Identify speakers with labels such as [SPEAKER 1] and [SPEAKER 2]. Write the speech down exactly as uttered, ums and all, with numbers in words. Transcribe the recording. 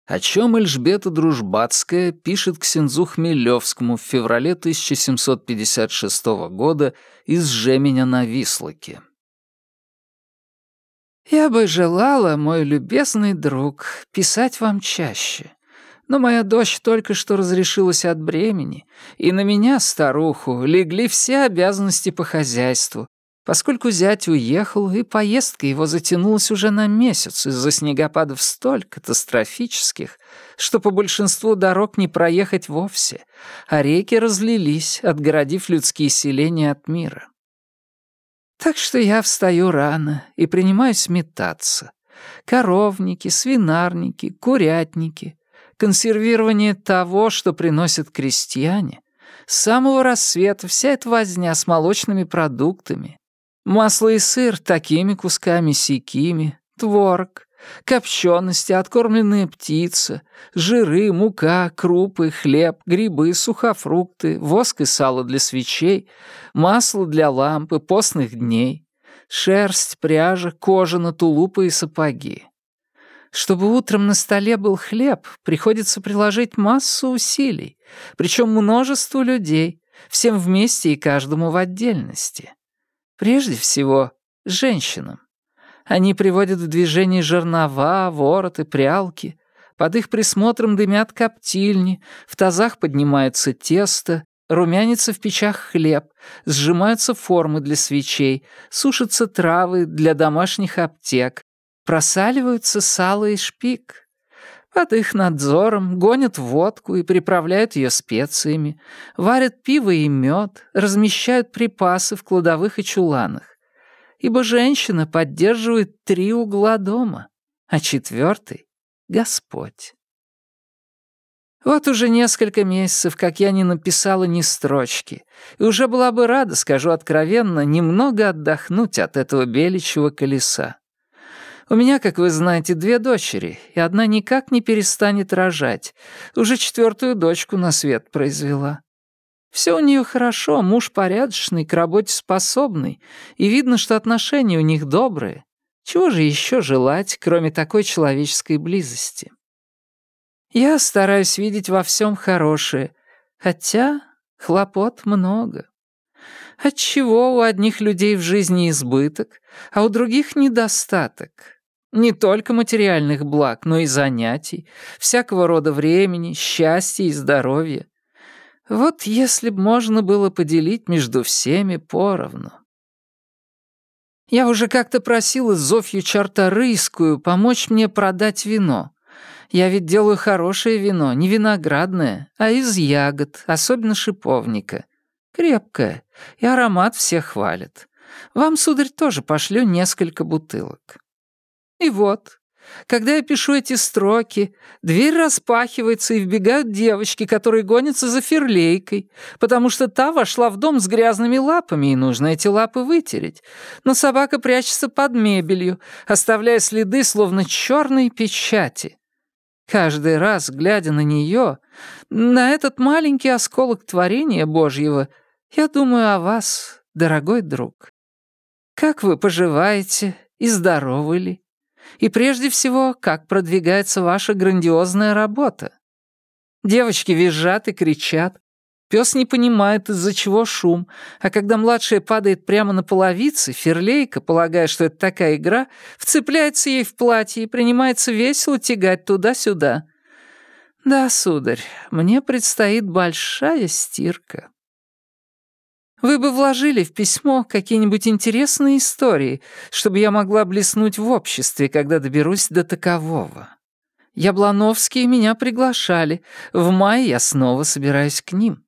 [SPEAKER 1] о чем Эльжбета Дружбатская пишет ксензу Хмелевскому в феврале тысяча семьсот пятьдесят шестого года из Жеменя на Вислоке. «Я бы желала, мой любезный друг, писать вам чаще. Но моя дочь только что разрешилась от бремени, и на меня, старуху, легли все обязанности по хозяйству, поскольку зять уехал, и поездка его затянулась уже на месяц из-за снегопадов столь катастрофических, что по большинству дорог не проехать вовсе, а реки разлились, отгородив людские селения от мира. Так что я встаю рано и принимаюсь метаться. Коровники, свинарники, курятники, консервирование того, что приносят крестьяне. С самого рассвета вся эта возня с молочными продуктами. Масло и сыр такими кусками-сякими, творог, копчености, откормленная птица, жиры, мука, крупы, хлеб, грибы, сухофрукты, воск и сало для свечей, масло для лампы, постных дней, шерсть, пряжа, кожа, тулупы и сапоги. Чтобы утром на столе был хлеб, приходится приложить массу усилий, причем множеству людей, всем вместе и каждому в отдельности. Прежде всего, женщинам. Они приводят в движение жернова, вороты, прялки. Под их присмотром дымят коптильни, в тазах поднимается тесто, румянится в печах хлеб, сжимаются формы для свечей, сушатся травы для домашних аптек, просаливаются сало и шпик. Под их надзором гонят водку и приправляют ее специями, варят пиво и мед, размещают припасы в кладовых и чуланах. Ибо женщина поддерживает три угла дома, а четвертый — Господь. Вот уже несколько месяцев, как я не написала ни строчки, и уже была бы рада, скажу откровенно, немного отдохнуть от этого беличьего колеса. У меня, как вы знаете, две дочери, и одна никак не перестанет рожать. Уже четвертую дочку на свет произвела. Все у нее хорошо, муж порядочный, к работе способный, и видно, что отношения у них добрые. Чего же еще желать, кроме такой человеческой близости? Я стараюсь видеть во всем хорошее, хотя хлопот много. Отчего у одних людей в жизни избыток, а у других недостаток? Не только материальных благ, но и занятий, всякого рода времени, счастья и здоровья. Вот если б можно было поделить между всеми поровну. Я уже как-то просила Зофью Чарторийскую помочь мне продать вино. Я ведь делаю хорошее вино, не виноградное, а из ягод, особенно шиповника. Крепкое, и аромат все хвалят. Вам, сударь, тоже пошлю несколько бутылок. И вот, когда я пишу эти строки, дверь распахивается, и вбегают девочки, которые гонятся за ферлейкой, потому что та вошла в дом с грязными лапами, и нужно эти лапы вытереть. Но собака прячется под мебелью, оставляя следы, словно черные печати. Каждый раз, глядя на нее, на этот маленький осколок творения Божьего, я думаю о вас, дорогой друг. Как вы поживаете и здоровы ли? И прежде всего, как продвигается ваша грандиозная работа? Девочки визжат и кричат. Пес не понимает, из-за чего шум, а когда младшая падает прямо на половице, ферлейка, полагая, что это такая игра, вцепляется ей в платье и принимается весело тягать туда-сюда. Да, сударь, мне предстоит большая стирка. Вы бы вложили в письмо какие-нибудь интересные истории, чтобы я могла блеснуть в обществе, когда доберусь до такового. Яблоновские меня приглашали. В мае я снова собираюсь к ним.